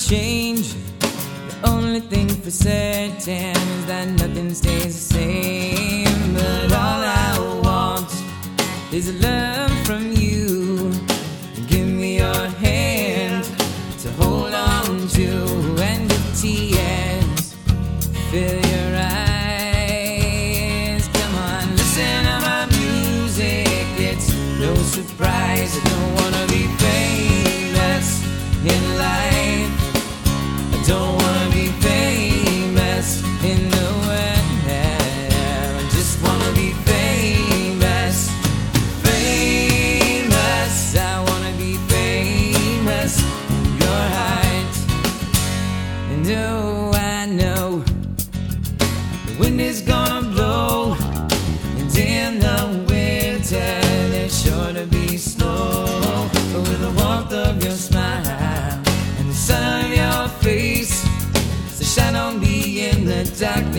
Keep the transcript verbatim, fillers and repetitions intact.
change. The only thing for certain is that nothing stays the same. But all I want is love from you. Give me your hand to hold on to, and the tears fill your eyes. Come on, listen to my music. It's no surprise. I don't wanna be famous in life. I don't wanna be famous in the world. I just wanna be famous. Famous. I wanna be famous in your heart. And oh, I know the wind is gonna blow, and in the winter there's sure to be snow. But with the warmth of your smile and the sun of your face, so shine on me in the dark